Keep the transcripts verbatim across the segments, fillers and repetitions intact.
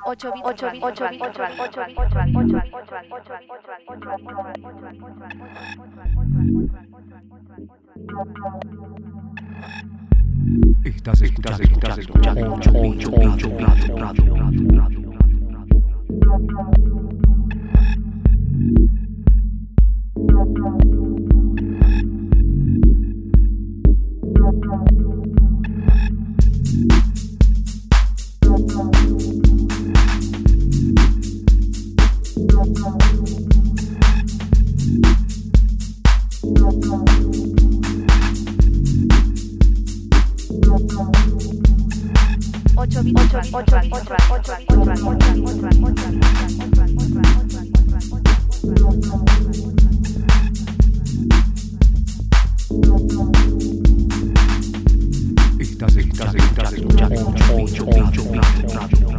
ocho bits, ocho bits, ocho bits, ocho bits, ocho bits, Estás escuchando, estás escuchando ocho bits, ocho bits, radio. ocho bits, ocho bits, ocho bits, Estás escuchando, estás escuchando ocho bits, ocho bits, radio.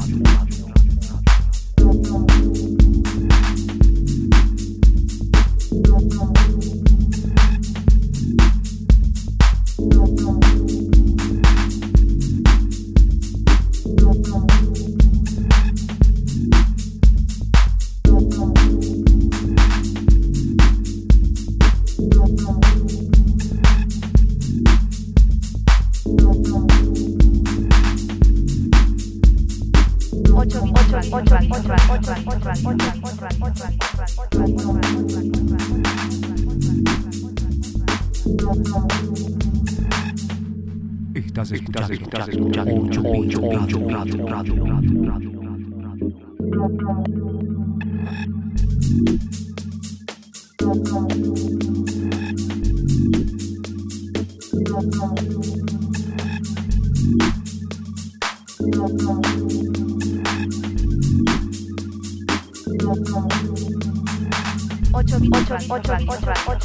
Estás escuchando, estás escuchando ocho bits, ocho bits, radio. ocho bits, ocho bits, ocho bits,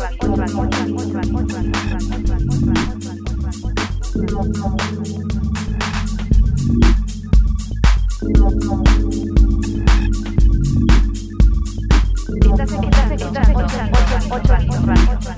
estás escuchando ocho bits, radio.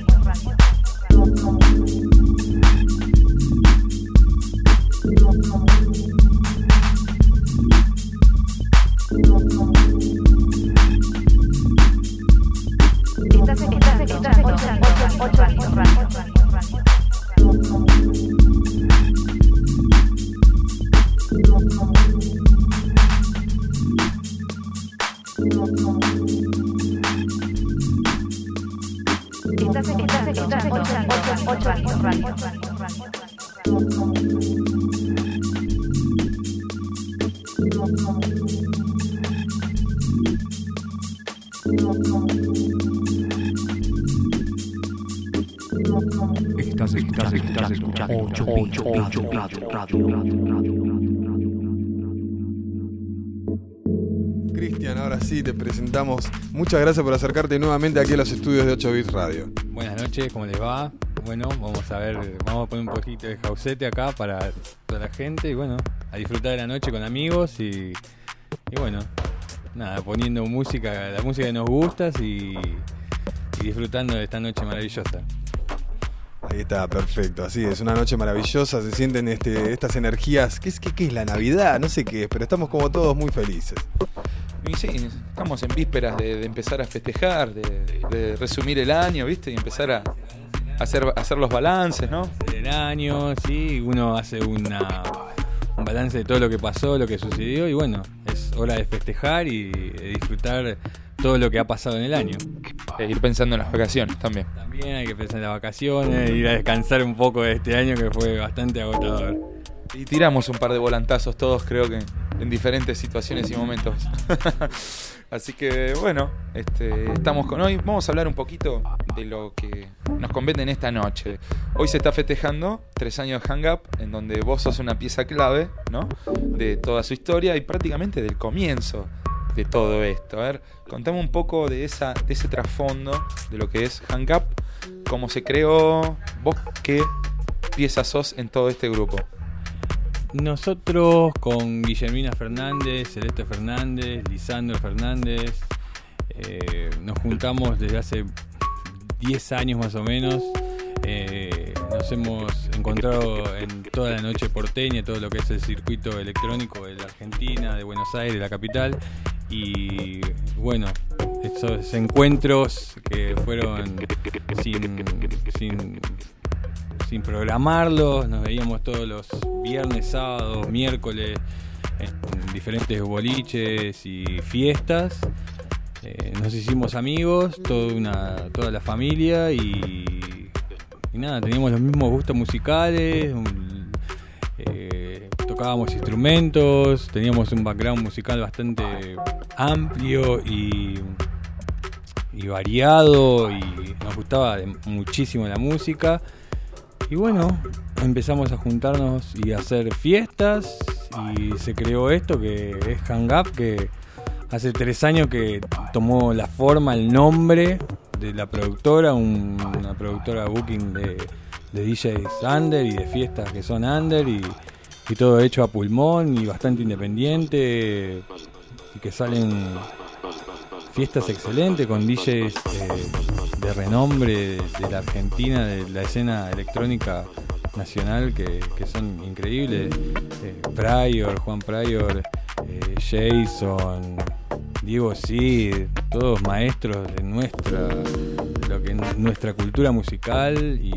Estás escuchando, estás escuchando ocho bits, ocho bits, radio. Cristian, ahora sí te presentamos. Muchas gracias por acercarte nuevamente aquí a los estudios de ocho bits Radio. Buenas noches, ¿cómo les va? Bueno, vamos a ver, vamos a poner un poquito de jauzete acá para toda la gente y bueno, a disfrutar de la noche con amigos y, y bueno, nada, poniendo música, la música que nos gusta y, y disfrutando de esta noche maravillosa. Ahí está, perfecto, así es, una noche maravillosa, se sienten este, estas energías. ¿Qué es, qué, qué es la Navidad? No sé qué es, pero estamos como todos muy felices. Y sí, estamos en vísperas de, de empezar a festejar, de, de resumir el año, ¿viste? Y empezar a hacer, hacer los balances, ¿no? El año, sí, uno hace una, un balance de todo lo que pasó, lo que sucedió y bueno, es hora de festejar y de disfrutar todo lo que ha pasado en el año. E ir pensando en las vacaciones también. También hay que pensar en las vacaciones, ir a descansar un poco de este año que fue bastante agotador. Y tiramos un par de volantazos todos, creo que en diferentes situaciones y momentos. Así que bueno, este, estamos con hoy. Vamos a hablar un poquito de lo que nos compete en esta noche. Hoy se está festejando tres años de Hang Up, en donde vos sos una pieza clave, ¿no? De toda su historia y prácticamente del comienzo de todo esto. A ver, contame un poco de esa, de ese trasfondo de lo que es Hang Up, cómo se creó, vos qué pieza sos en todo este grupo. Nosotros con Guillermina Fernández, Celeste Fernández, Lisandro Fernández, eh, nos juntamos desde hace diez años más o menos. Eh, nos hemos encontrado en toda la noche porteña, todo lo que es el circuito electrónico de la Argentina, de Buenos Aires, la capital. Y bueno, esos encuentros que fueron sin, sin, sin programarlos, nos veíamos todos los viernes, sábados, miércoles en diferentes boliches y fiestas. Eh, nos hicimos amigos, toda una toda la familia y, y nada, teníamos los mismos gustos musicales, un, eh, tocábamos instrumentos, teníamos un background musical bastante amplio y, y variado, y nos gustaba muchísimo la música. Y bueno, empezamos a juntarnos y a hacer fiestas, y se creó esto que es Hang Up, que hace tres años que tomó la forma, el nombre de la productora, un, una productora booking de, de D Js under y de fiestas que son under, y, y todo hecho a pulmón y bastante independiente, y que salen fiestas excelentes con D Js eh, de renombre de, de la Argentina, de la escena electrónica nacional, que, que son increíbles. eh, Pryor, Juan Pryor, eh, Jason, Diego Cid, todos maestros de nuestra de lo que es nuestra cultura musical, y,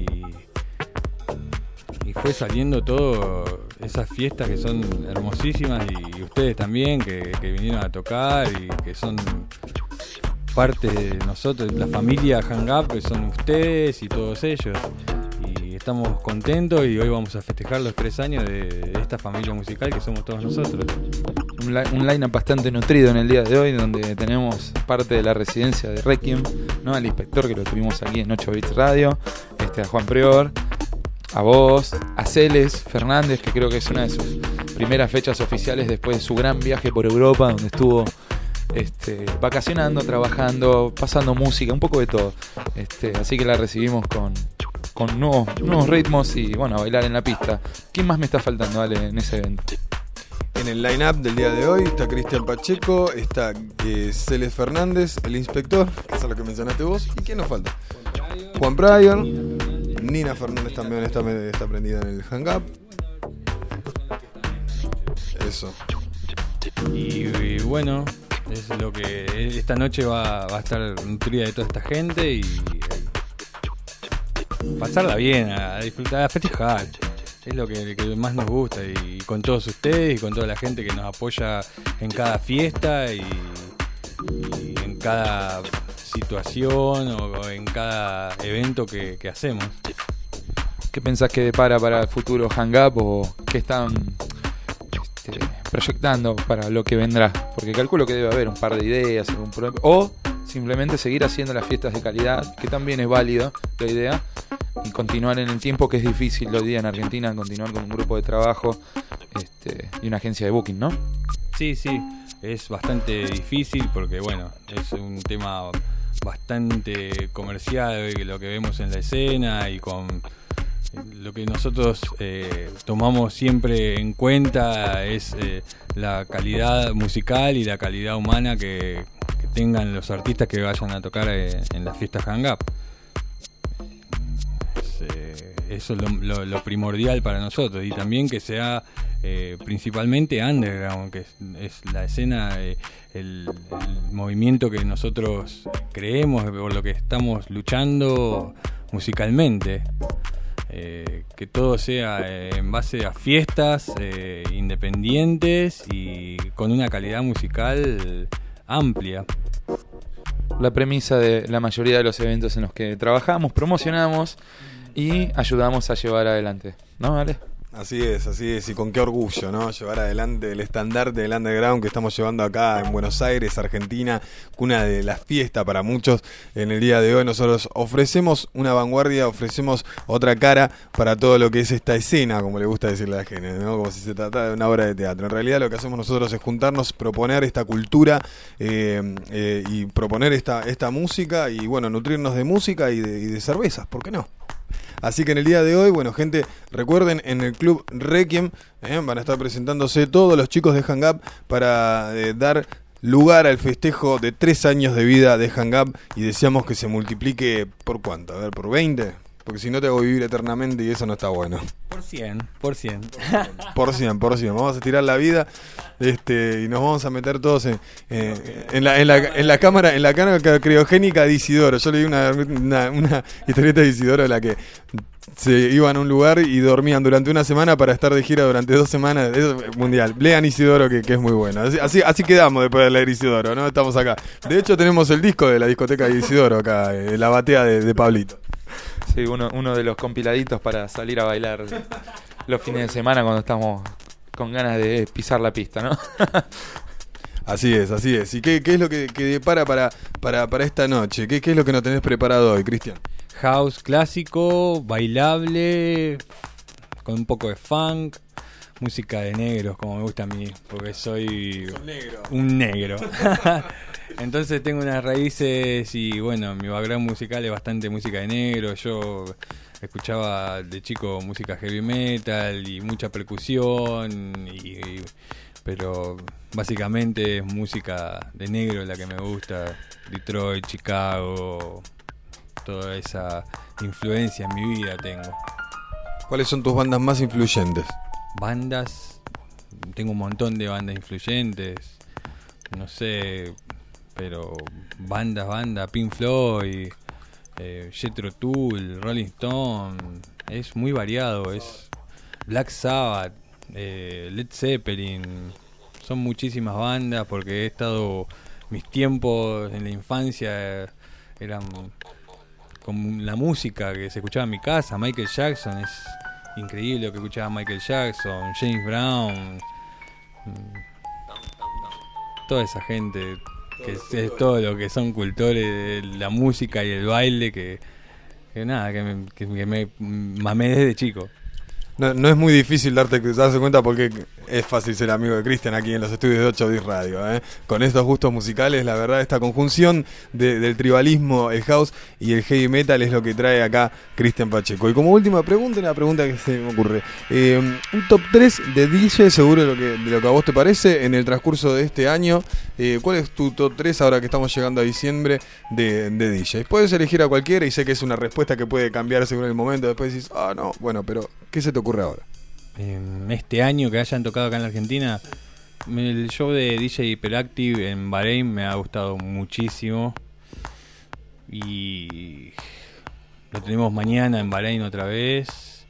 y fue saliendo todo esas fiestas que son hermosísimas, y, y ustedes también que, que vinieron a tocar y que son parte de nosotros, la familia Hang Up, que son ustedes y todos ellos. Y estamos contentos, y hoy vamos a festejar los tres años de, de esta familia musical que somos todos nosotros. Un, li- un line-up bastante nutrido en el día de hoy, donde tenemos parte de la residencia de Requiem, ¿no? Al inspector, que lo tuvimos aquí en ocho bits Radio, este, a Juan Prior, a vos, a Celes Fernández, que creo que es una de sus primeras fechas oficiales después de su gran viaje por Europa, donde estuvo este, vacacionando, trabajando, pasando música, un poco de todo. Este, así que la recibimos con, con nuevos, nuevos ritmos y bueno, a bailar en la pista. ¿Quién más me está faltando, Ale, en ese evento? En el line-up del día de hoy está Cristian Pacheco, está eh, Celes Fernández, el inspector, que es lo que mencionaste vos. ¿Y quién nos falta? Juan Pryor, Nina Fernández también está, está prendida en el Hang Up. Eso. Y, y bueno, es lo que esta noche va, va a estar nutrida de toda esta gente, y eh, pasarla bien, a disfrutar, a festejar. Es lo que, que más nos gusta, y con todos ustedes y con toda la gente que nos apoya en cada fiesta y, y en cada situación o, o en cada evento que, que hacemos. ¿Qué pensás que depara para el futuro Hang Up, o qué están este, proyectando para lo que vendrá? Porque calculo que debe haber un par de ideas, algún pro- o simplemente seguir haciendo las fiestas de calidad, que también es válida la idea, y continuar en el tiempo, que es difícil hoy día en Argentina, continuar con un grupo de trabajo este, y una agencia de booking, ¿no? Sí, sí, es bastante difícil porque, bueno, es un tema bastante comercial lo que vemos en la escena, y con lo que nosotros eh, tomamos siempre en cuenta es eh, la calidad musical y la calidad humana que, que tengan los artistas que vayan a tocar eh, en las fiestas Hang Up. Es, eh, eso es lo, lo, lo primordial para nosotros, y también que sea eh, principalmente underground, que es, es la escena, eh, el, el movimiento que nosotros creemos, por lo que estamos luchando musicalmente. Eh, que todo sea eh, en base a fiestas eh, independientes y con una calidad musical amplia. La premisa de la mayoría de los eventos en los que trabajamos, promocionamos y ayudamos a llevar adelante, ¿no, Ale? Así es, así es, y con qué orgullo, ¿no? Llevar adelante el estandarte del underground que estamos llevando acá en Buenos Aires, Argentina, cuna de la fiesta para muchos. En el día de hoy nosotros ofrecemos una vanguardia, ofrecemos otra cara para todo lo que es esta escena, como le gusta decirle a la gente, ¿no? Como si se tratara de una obra de teatro. En realidad lo que hacemos nosotros es juntarnos, proponer esta cultura eh, eh, y proponer esta, esta música, y bueno, nutrirnos de música y de, y de cervezas, ¿por qué no? Así que en el día de hoy, bueno, gente, recuerden, en el Club Requiem eh, van a estar presentándose todos los chicos de Hang Up para eh, dar lugar al festejo de tres años de vida de Hang Up, y deseamos que se multiplique por cuánto, a ver, por veinte, porque si no te hago vivir eternamente y eso no está bueno. Por cien, por cien. Por cien, por cien. Vamos a estirar la vida este, y nos vamos a meter todos en, eh, en, la, en, la, en la cámara en la cámara criogénica de Isidoro. Yo leí una, una, una historieta de Isidoro en la que se iban a un lugar y dormían durante una semana para estar de gira durante dos semanas. Eso es mundial. Lean Isidoro, que, que es muy bueno. Así, así, así quedamos después de leer Isidoro, ¿no? Estamos acá. De hecho, tenemos el disco de la discoteca de Isidoro acá, eh, la batea de, de Pablito. Sí, uno, uno de los compiladitos para salir a bailar los fines de semana cuando estamos con ganas de pisar la pista, ¿no? Así es, así es. ¿Y qué, qué es lo que, que depara para, para, para esta noche? ¿Qué, ¿Qué es lo que nos tenés preparado hoy, Cristian? House clásico, bailable, con un poco de funk, música de negros, como me gusta a mí, porque soy negro. un negro. Entonces tengo unas raíces y bueno, mi background musical es bastante música de negro. Yo escuchaba de chico música heavy metal y mucha percusión, y, y, pero básicamente es música de negro la que me gusta. Detroit, Chicago, toda esa influencia en mi vida tengo. ¿Cuáles son tus bandas más influyentes? Bandas, tengo un montón de bandas influyentes, no sé, pero bandas, bandas, Pink Floyd, eh, Jethro Tull, Rolling Stone, es muy variado, es Black Sabbath, eh, Led Zeppelin, son muchísimas bandas porque he estado, mis tiempos en la infancia eran con la música que se escuchaba en mi casa. Michael Jackson, es increíble lo que escuchaba Michael Jackson, James Brown, toda esa gente que es, es todo lo que son cultores de la música y el baile que, que nada, que me, que, que me mamé desde chico. No, no es muy difícil darte darse cuenta porque es fácil ser amigo de Cristian aquí en los estudios de ocho bits Radio, ¿eh? Con estos gustos musicales, la verdad, esta conjunción de, del tribalismo, el house y el heavy metal es lo que trae acá Cristian Pacheco. Y como última pregunta, una pregunta que se me ocurre. Eh, un top tres de D J, seguro de lo, que, de lo que a vos te parece, en el transcurso de este año. Eh, ¿Cuál es tu top tres ahora que estamos llegando a diciembre de, de D Js? Puedes elegir a cualquiera y sé que es una respuesta que puede cambiar según el momento. Después decís, ah, no, bueno, pero ¿qué se te ocurre ahora? En este año que hayan tocado acá en la Argentina, el show de D J Hyperactive en Bahrein me ha gustado muchísimo y lo tenemos mañana en Bahrein otra vez.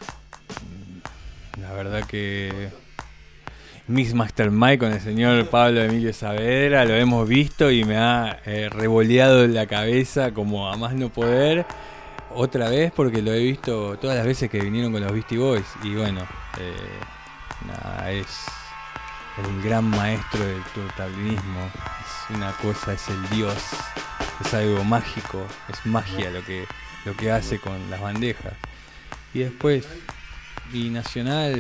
La verdad que Mix Master Mike con el señor Pablo Emilio Saavedra lo hemos visto y me ha eh, revoleado la cabeza como a más no poder. Otra vez porque lo he visto todas las veces que vinieron con los Beastie Boys. Y bueno, eh, nada, es el gran maestro del totalismo. Es una cosa, es el dios. Es algo mágico, es magia lo que, lo que hace con las bandejas. Y después, y Nacional,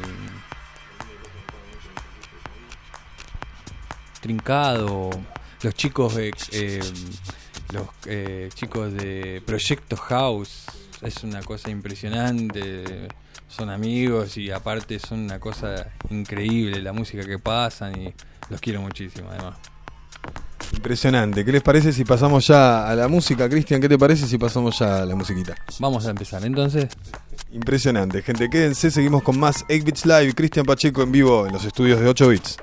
Trincado, los chicos de... Eh, los eh, chicos de Proyecto House, es una cosa impresionante, son amigos y aparte son una cosa increíble la música que pasan y los quiero muchísimo además. Impresionante. ¿Qué les parece si pasamos ya a la música, Cristian? ¿Qué te parece si pasamos ya a la musiquita? Vamos a empezar entonces. Impresionante, gente, quédense, seguimos con más ocho bits Live, Cristian Pacheco en vivo en los estudios de ocho bits.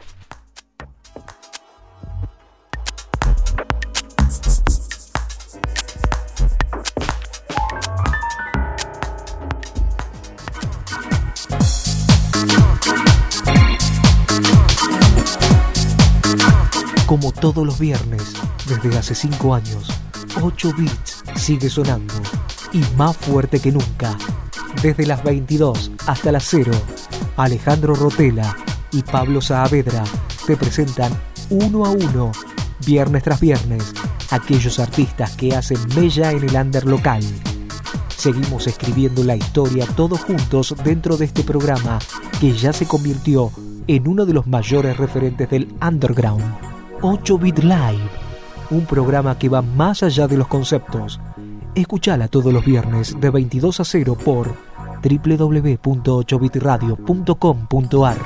Como todos los viernes, desde hace cinco años, ocho bits sigue sonando y más fuerte que nunca. Desde las veintidós hasta las cero, Alejandro Rotela y Pablo Saavedra te presentan uno a uno, viernes tras viernes, aquellos artistas que hacen mella en el under local. Seguimos escribiendo la historia todos juntos dentro de este programa que ya se convirtió en uno de los mayores referentes del underground. ocho bit Live, un programa que va más allá de los conceptos. Escuchala todos los viernes de veintidós a cero por doble u doble u doble u punto ocho bit radio punto com punto a r.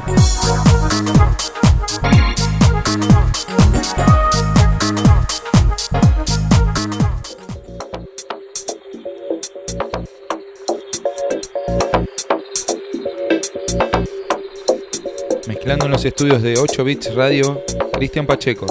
mezclando en los estudios de ocho Bits Radio, Cristian Pacheco.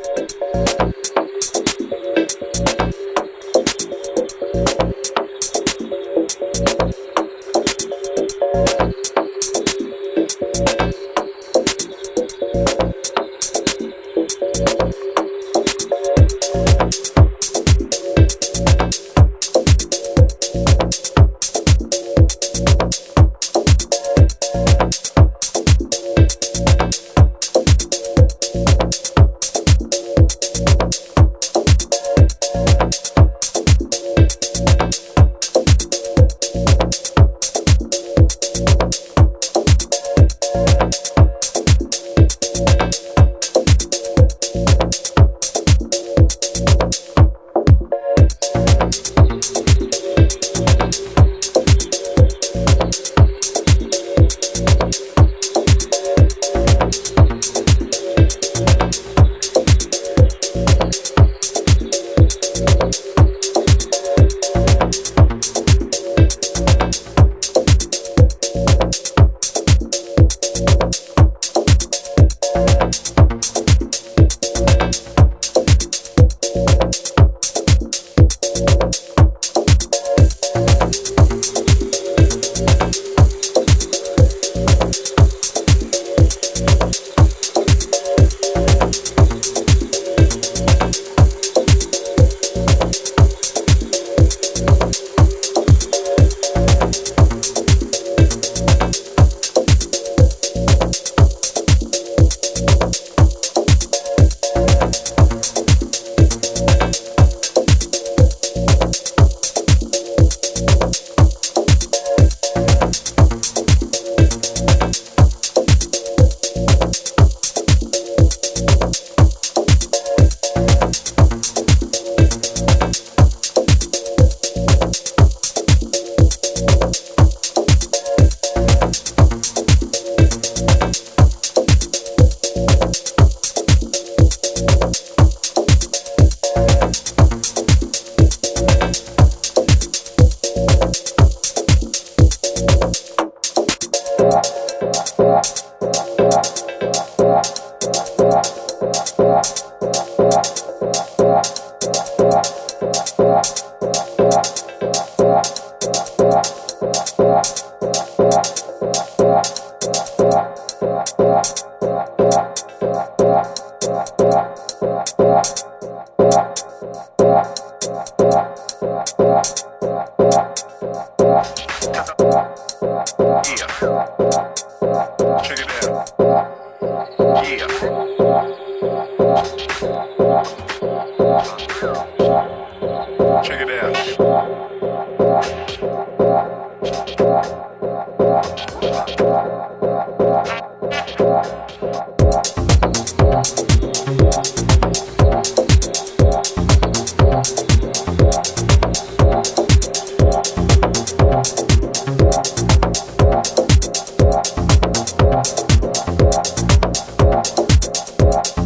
We'll be right back.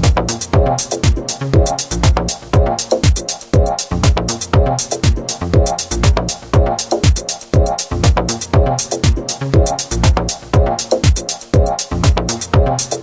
We'll be right back.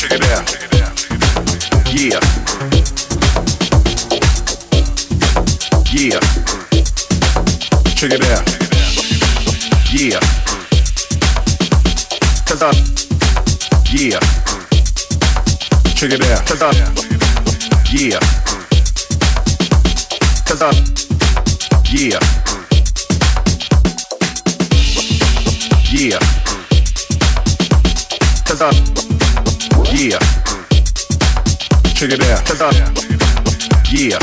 Check it out. Yeah. Yeah. Check it out. Yeah. Cause I. Yeah. Check it out. Cause I. Yeah. Cause I. Yeah. Yeah. Cause I. Yeah. Check it out. Cause I. Yeah.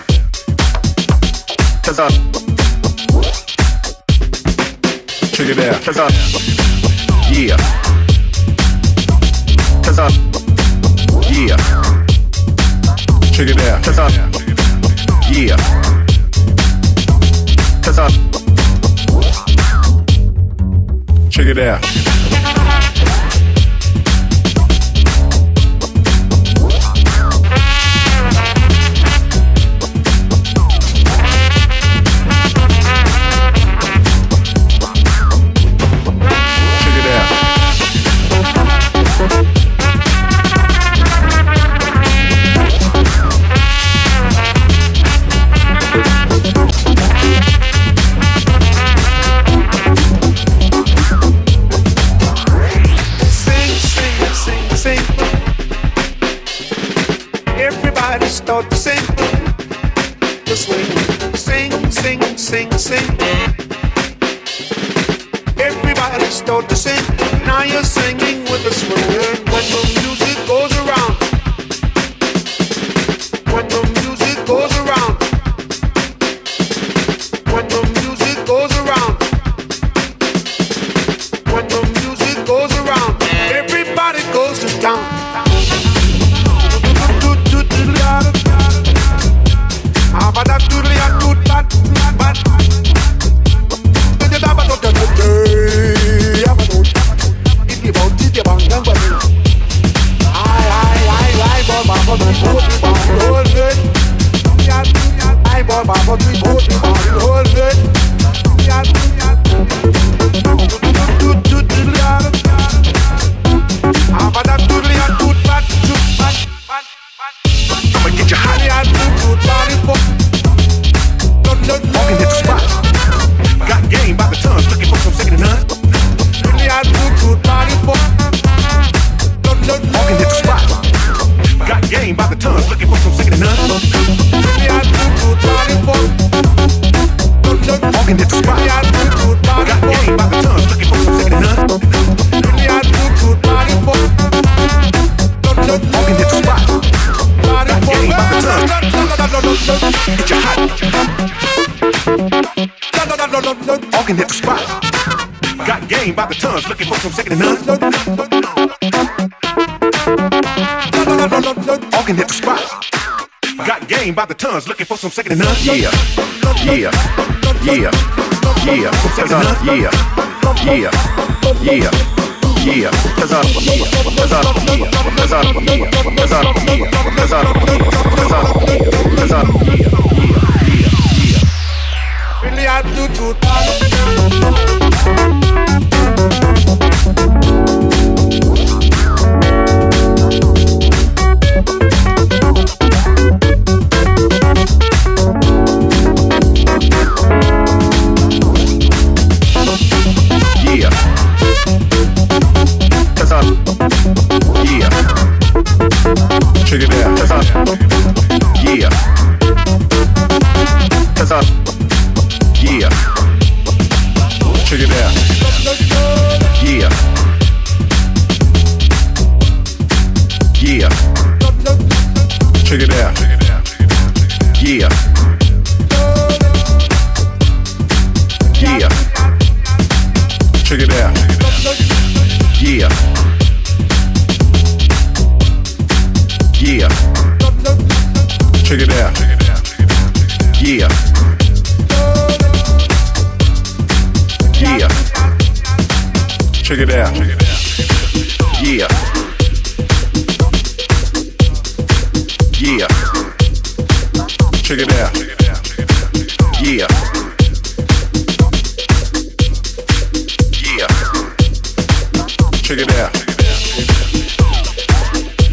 Cause I. Check it out. Cause I. Yeah. Cause I. Yeah. Check it out. Cause I. Yeah. Cause I. Check it out. Start to sing, the swing, sing, sing, sing, sing. Everybody start to sing. Now you're singing with the swing. When the music goes around, when the music goes around, when the music goes around, when the music goes around, everybody goes to town. Walking hit the spot. Got game by the tons, looking for some second to none. Walking hit the spot. Got game by the tons, looking for some second to none. Yeah, yeah, yeah, yeah. Cause I, yeah, yeah, yeah, yeah. Cause I, yeah, cause I, yeah, cause I, yeah, cause I, yeah, cause I, yeah, cause I, yeah, cause I, yeah, yeah, yeah. Really I do too. Yeah. Cause I, yeah. Check it out. Cause I, yeah. Cause I, yeah. Check it out. Yeah. Yeah. Check it out. Yeah. Yeah. Check it out. Yeah. Yeah. Check it out. Yeah. Yeah. Check it out. Yeah. Yeah. Check it out. Yeah. Yeah. Check it out.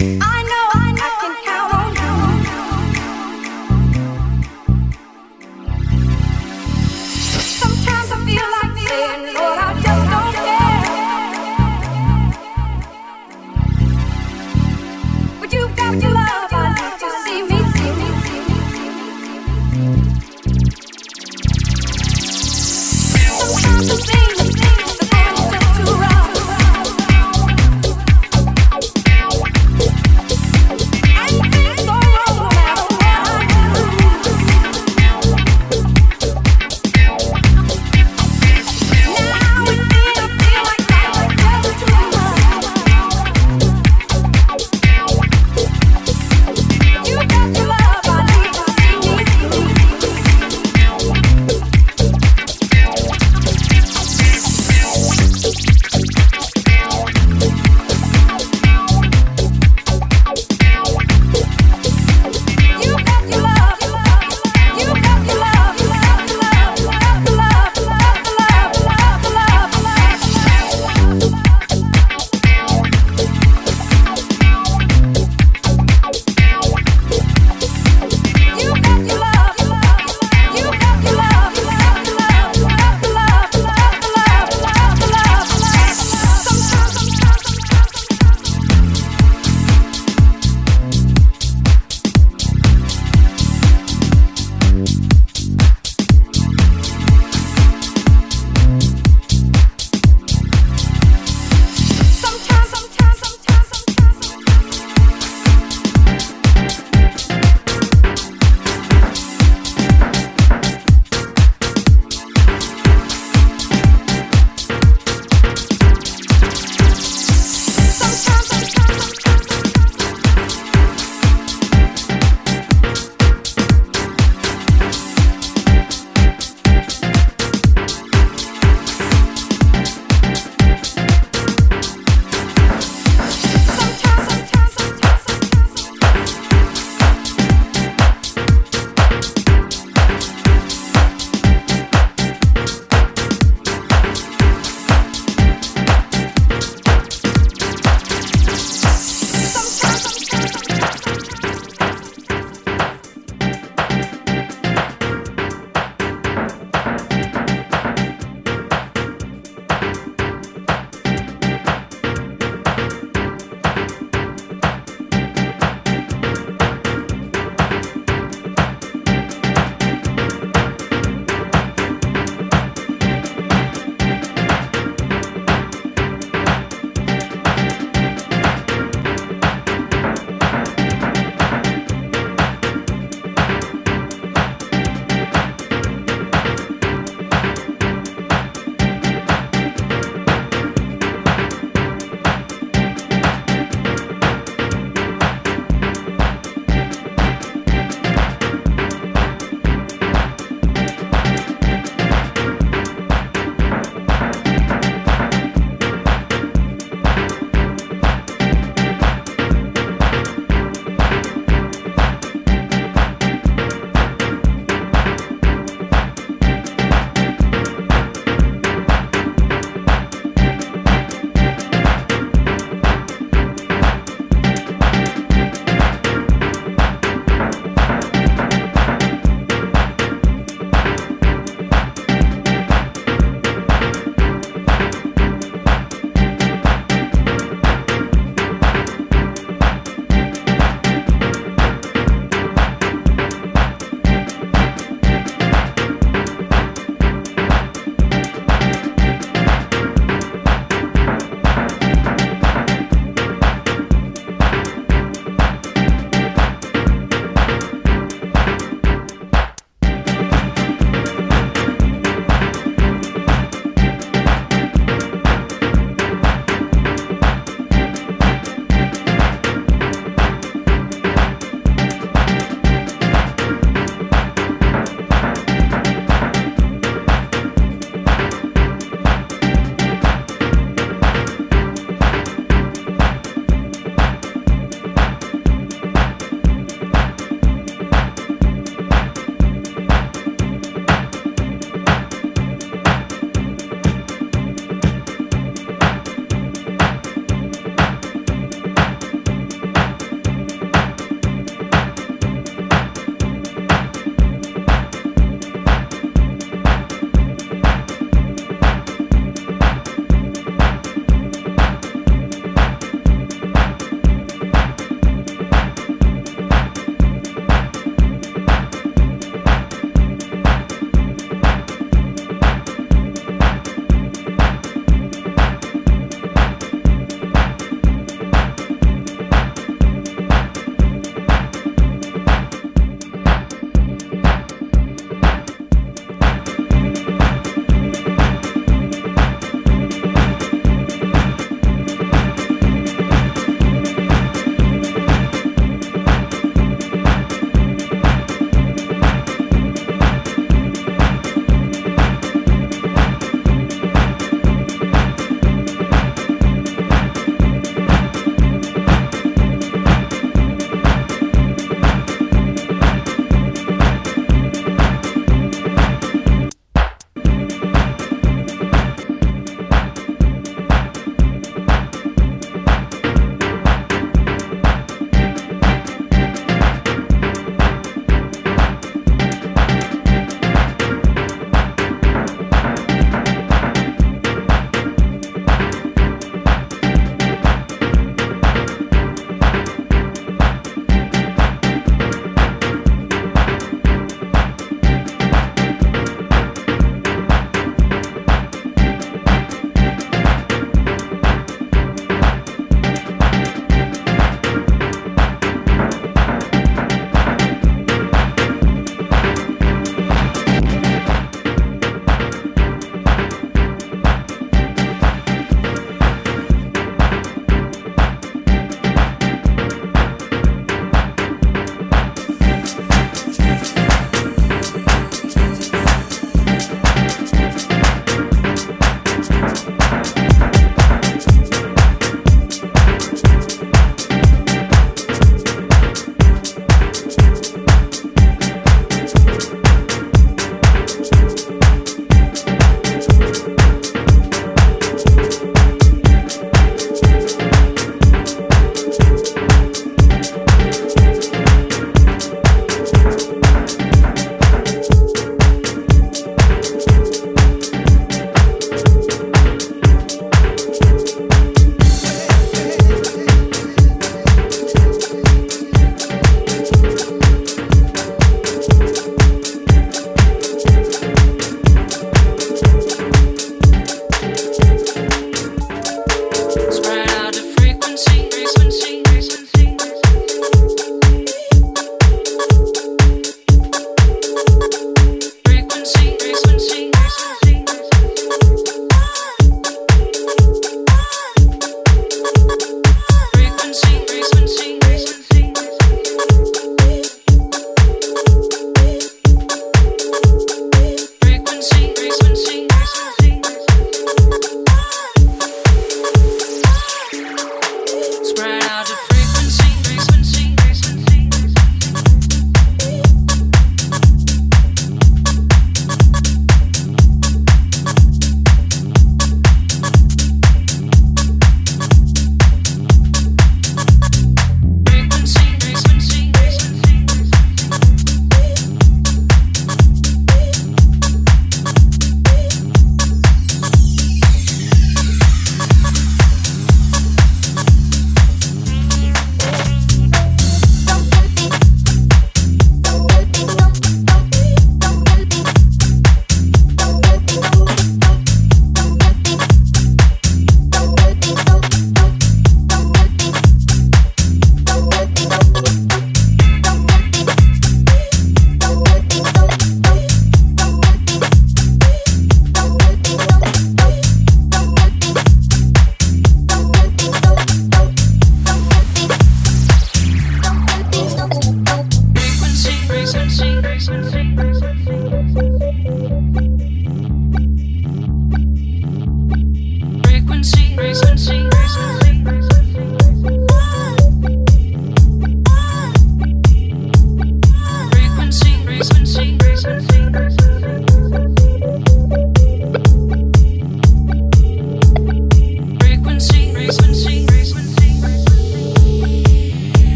Sometimes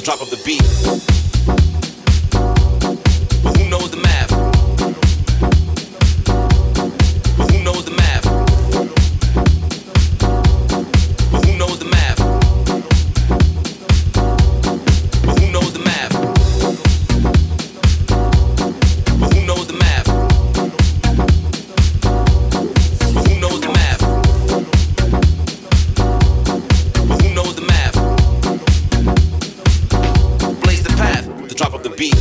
drop of the beat. But who knows the math? But who knows the math? But who knows the math? But who knows the math? But who knows the math? But who knows the math? But who knows the math? Blaze the path, the drop of the beat.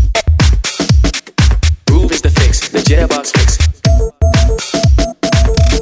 Jitterbox fix.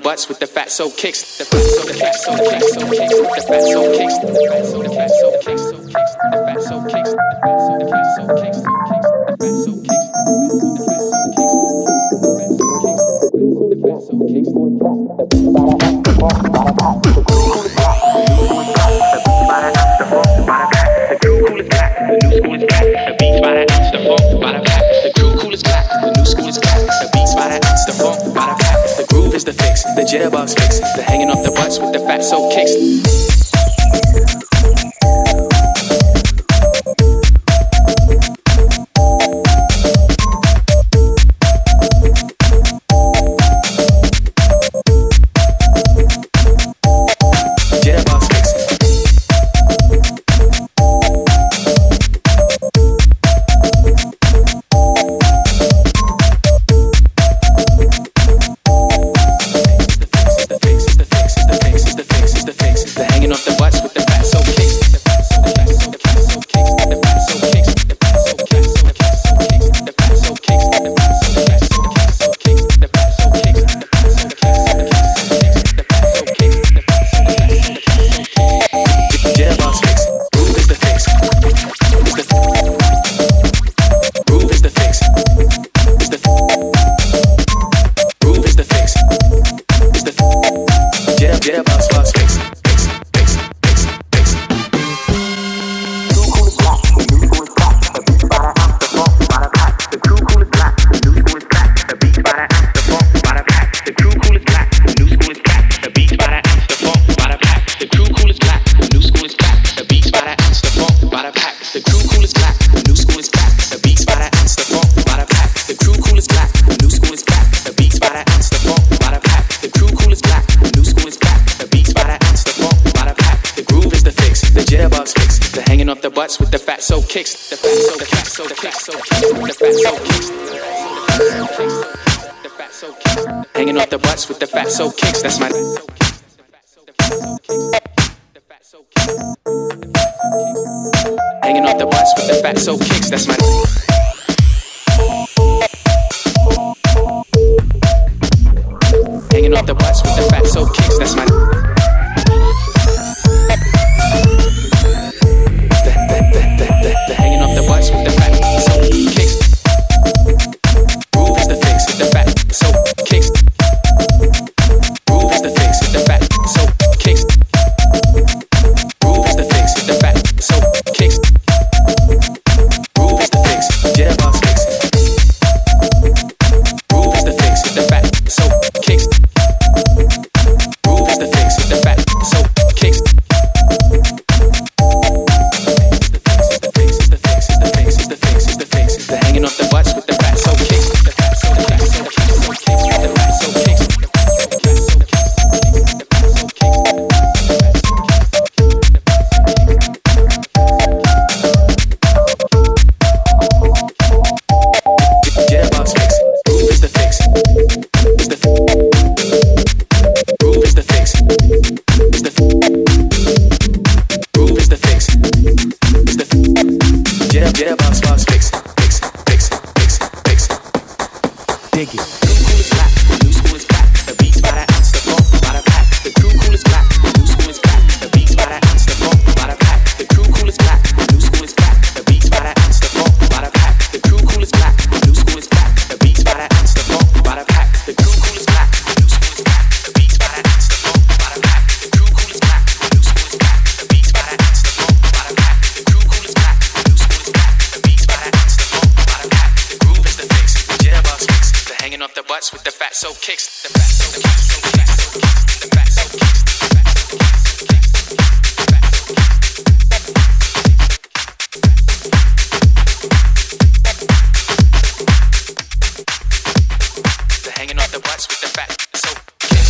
butts with the fat so kicks. The fat so the fat so kicks so kicks. The fat so kicks. The fat so the fat so kicks so kicks. The fat so kicks. The fat so the fat so kicks so kicks. The fat so kicks. The fat so kicks. The fat so kicks. The crew cool is black. The new school is black. The beats by the axe. The funk by the pack. The crew cool is black. The new school is black. The beats by the axe. The funk by the pack. The groove is the fix. The jitterbugs fix. The hanging off the butts with the fat so kicks. Butts with the fat so kicks, the fat so the fat so the fat so kicks, the fat so kicks, the fat so kicks, hanging off the butts with the fat so kicks. That's my hanging off the butts with the fat so kicks. That's my hanging off the butts with the fat so kicks. That's my The hanging off the butts with the fat so kicks. Groove is the fix with the fat so kicks. Groove is the fix with the fat so kicks. Groove is the fix with the fat so kicks. Groove is the fix, jitterbugs fix. Groove is the fix with the fat so kicks. Groove is the fix with the fat so kicks. The hanging off the butts with the fat so kicks. The fat so the fat so the fat so kicks. The fat so kicks. The fat so kicks. The fat so kicks. The fat so kicks. Jitterbugs fix. Groove is the fix. Is the groove is the fix. Is the groove is the fix. Is the jitter jitterbugs bugs fix. Dig it. The crew cool is black, the new school is black. The beats by the ounce, the funk by the pack. The crew cool is black, the new school is black. The beats by the ounce, the funk by the pack. The crew cool is black, the new school is black. The beats by the ounce, the funk by the pack. The crew cool is black, the new school is black. The beats by the ounce, the funk by the pack. The crew cool is black, the new school is black. The beats by the ounce, the funk by the pack. The crew cool is black, the new school is black. The beats by the ounce, the funk by the pack. The crew cool is black, the new school is black. The beats by the ounce, the funk by the pack. The groove is the fix, the jitterbugs fix. The hanging off the butts with the fat so kicks. The fat so the fat so kicks. The fat so kicks. The fat so kicks. The hanging off the butts with the fat so kicks.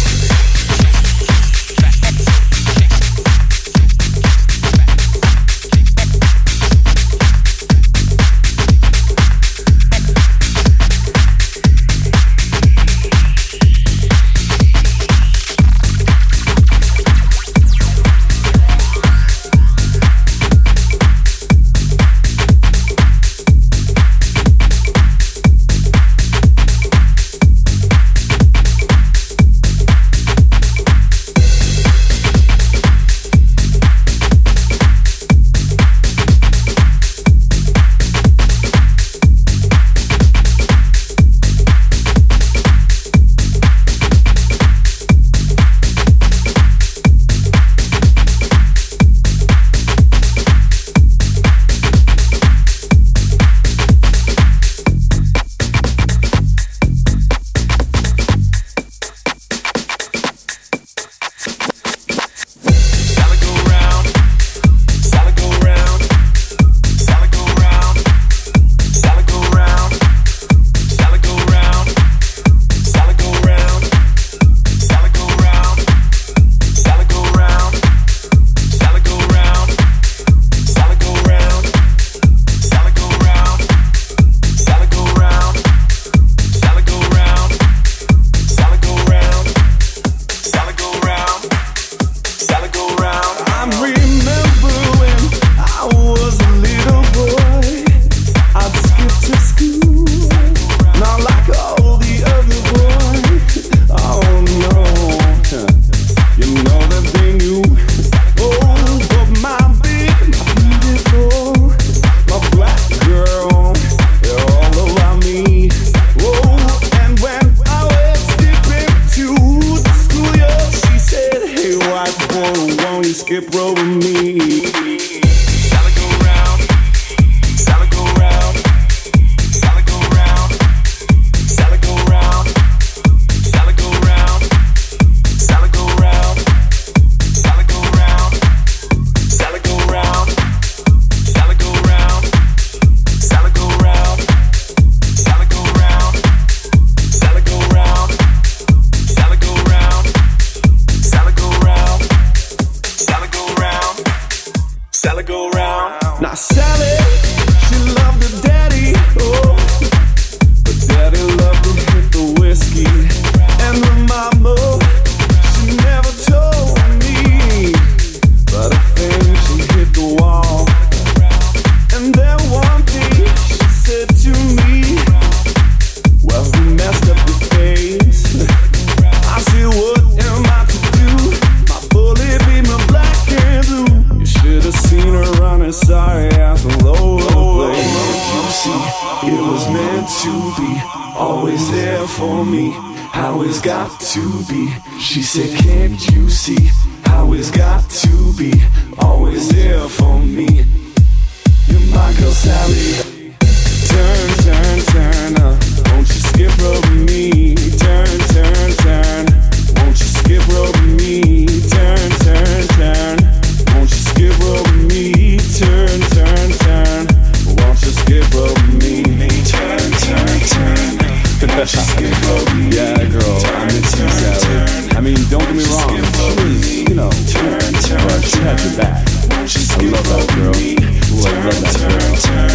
loved to hit the whiskey and the mama. She never told me, but I think she hit the wall. And then one day she said to me, well, who messed up your face? I said, what am I to do? My bullet beat my black and blue. You should have seen her running, sorry ass all over the place. You see, it was meant to be, always there for me, how it's got to be. She said, can't you see how it's got to be, always there for me. You're my girl Sally. Turn, turn, turn up, won't you skip over me? Turn, turn, turn, won't you skip over me? Turn, turn, turn, won't you skip over me? Turn, turn, turn, won't you skip over me? Turn, turn, turn, won't you skip over me? Yeah, girl, I'm into you, Sally. I mean, don't get me wrong, she was, you know, turn, turn, but she had your back. I love that girl. Ooh, I love that girl.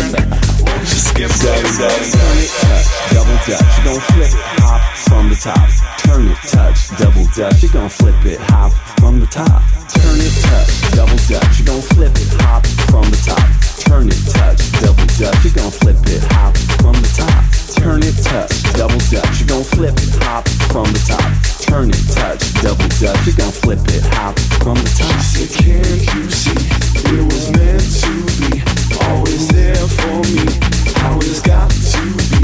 Sally, Sally, touch, double dutch. You gon' flip, hop from the top. Turn it, touch, double dutch. You gon' flip it, hop from the top. Turn it, touch, double dutch. You gon' flip it, hop from the top. Turn it, touch, double dutch. You gon' flip it, hop from the top. Turn it, touch, double dutch. You gon' flip it, hop from the top. Turn it, touch, double dutch. You gon' flip it, hop from the top. She said, can't you see it was meant to be, always there for me, how it's got to be.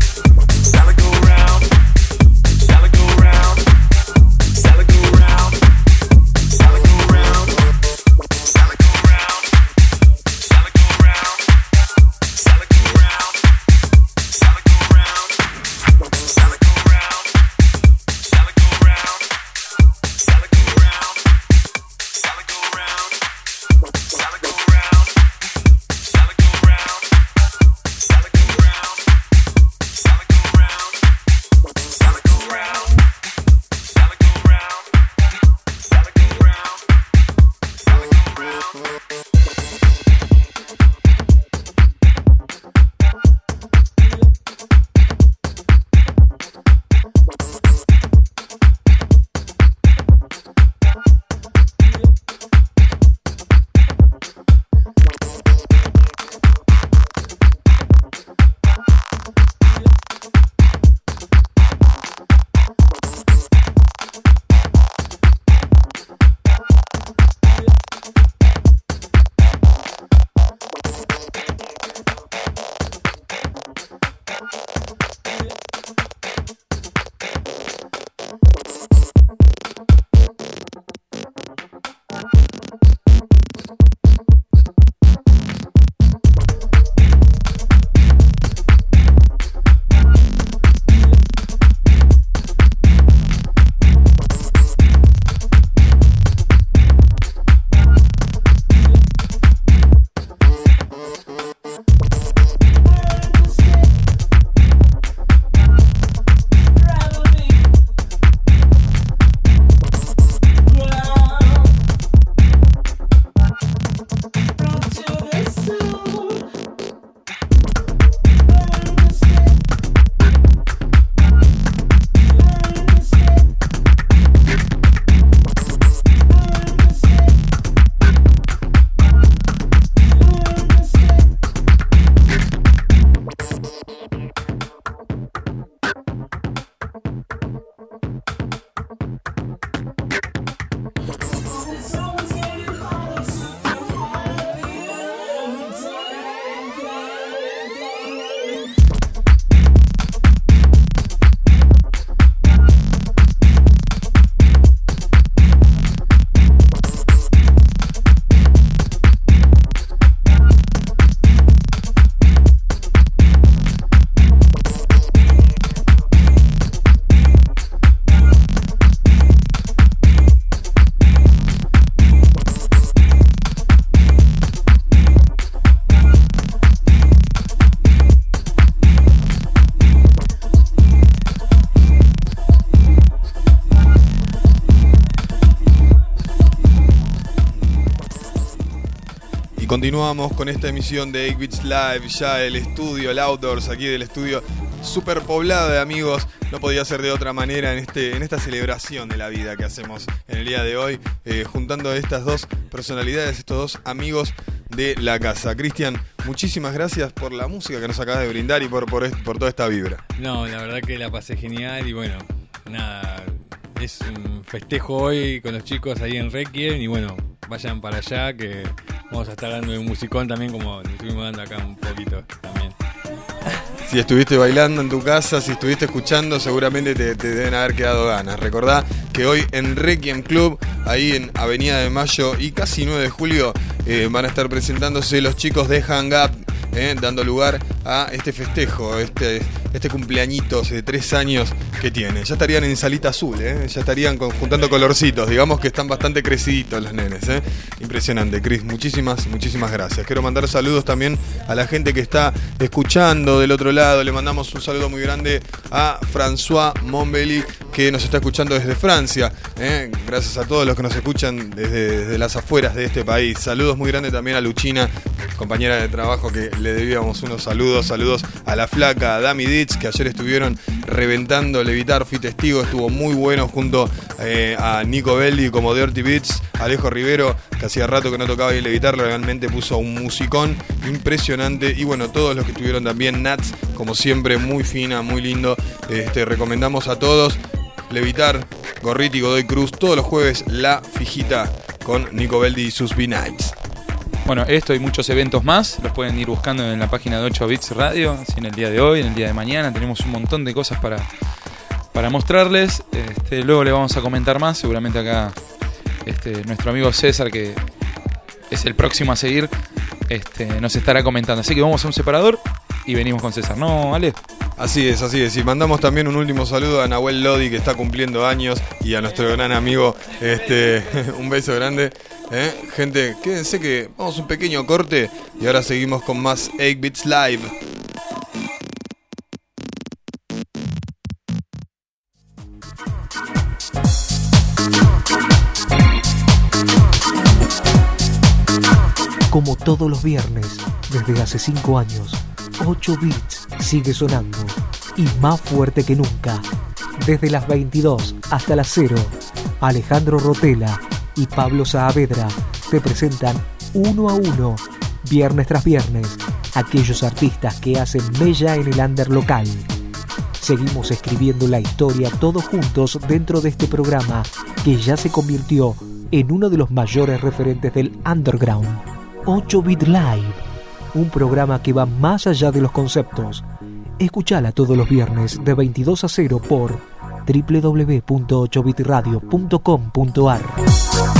Sally go round, continuamos con esta emisión de eight Bits Live, ya el estudio, el outdoors aquí del estudio super poblado de amigos. No podía ser de otra manera en este en esta celebración de la vida que hacemos en el día de hoy, eh, juntando estas dos personalidades, estos dos amigos de la casa. Cristian, muchísimas gracias por la música que nos acabas de brindar y por, por, por toda esta vibra. No, la verdad que la pasé genial y bueno, nada, es un festejo hoy con los chicos ahí en Requiem y bueno, vayan para allá que vamos a estar dando un musicón también como le estuvimos dando acá un poquito también. Si estuviste bailando en tu casa, si estuviste escuchando, seguramente te, te deben haber quedado ganas. Recordá que hoy en Requiem Club, ahí en Avenida de Mayo y casi nueve de julio, eh, van a estar presentándose los chicos de Hang Up, eh, dando lugar a este festejo, este, este cumpleañitos de tres años que tiene. Ya estarían en salita azul, eh, ya estarían con, juntando colorcitos, digamos que están bastante creciditos los nenes. Eh. Impresionante, Cris, muchísimas, muchísimas gracias. Quiero mandar saludos también a la gente que está escuchando del otro lado. Le mandamos un saludo muy grande a François Montbelli, que nos está escuchando desde Francia. Eh. Gracias a todos los que nos escuchan desde, desde las afueras de este país. Saludos muy grandes también a Luchina, compañera de trabajo, que le debíamos unos saludos. Saludos a la flaca, a Dami Ditz, que ayer estuvieron reventando Levitar. Fui testigo, estuvo muy bueno junto eh, a Nico Beldi como Dirty Beats, Alejo Rivero, que hacía rato que no tocaba y Levitar, realmente puso un musicón impresionante. Y bueno, todos los que estuvieron también, Nats, como siempre, muy fina, muy lindo. Este, recomendamos a todos Levitar, Gorriti, Godoy Cruz, todos los jueves La Fijita con Nico Beldi y sus B-Nights. Bueno, esto y muchos eventos más los pueden ir buscando en la página de ocho Bits Radio, así en el día de hoy, en el día de mañana. Tenemos un montón de cosas para, para mostrarles. Este, luego le vamos a comentar más, seguramente acá este, nuestro amigo César, que es el próximo a seguir, este, nos estará comentando. Así que vamos a un separador y venimos con César, ¿no, Ale? Así es, así es. Y mandamos también un último saludo a Nahuel Lodi, que está cumpliendo años, y a nuestro gran amigo, este, un beso grande. ¿Eh? Gente, quédense que vamos a un pequeño corte y ahora seguimos con más eight Bits Live. Como todos los viernes, desde hace cinco años, ocho Bits sigue sonando y más fuerte que nunca. Desde las veintidós hasta las cero, Alejandro Rotela y Pablo Saavedra te presentan uno a uno, viernes tras viernes, aquellos artistas que hacen mella en el under local. Seguimos escribiendo la historia todos juntos dentro de este programa que ya se convirtió en uno de los mayores referentes del underground. ocho Bit Live, un programa que va más allá de los conceptos. Escuchala todos los viernes de veintidós a cero por doble u doble u doble u punto ocho bit radio punto com punto a r.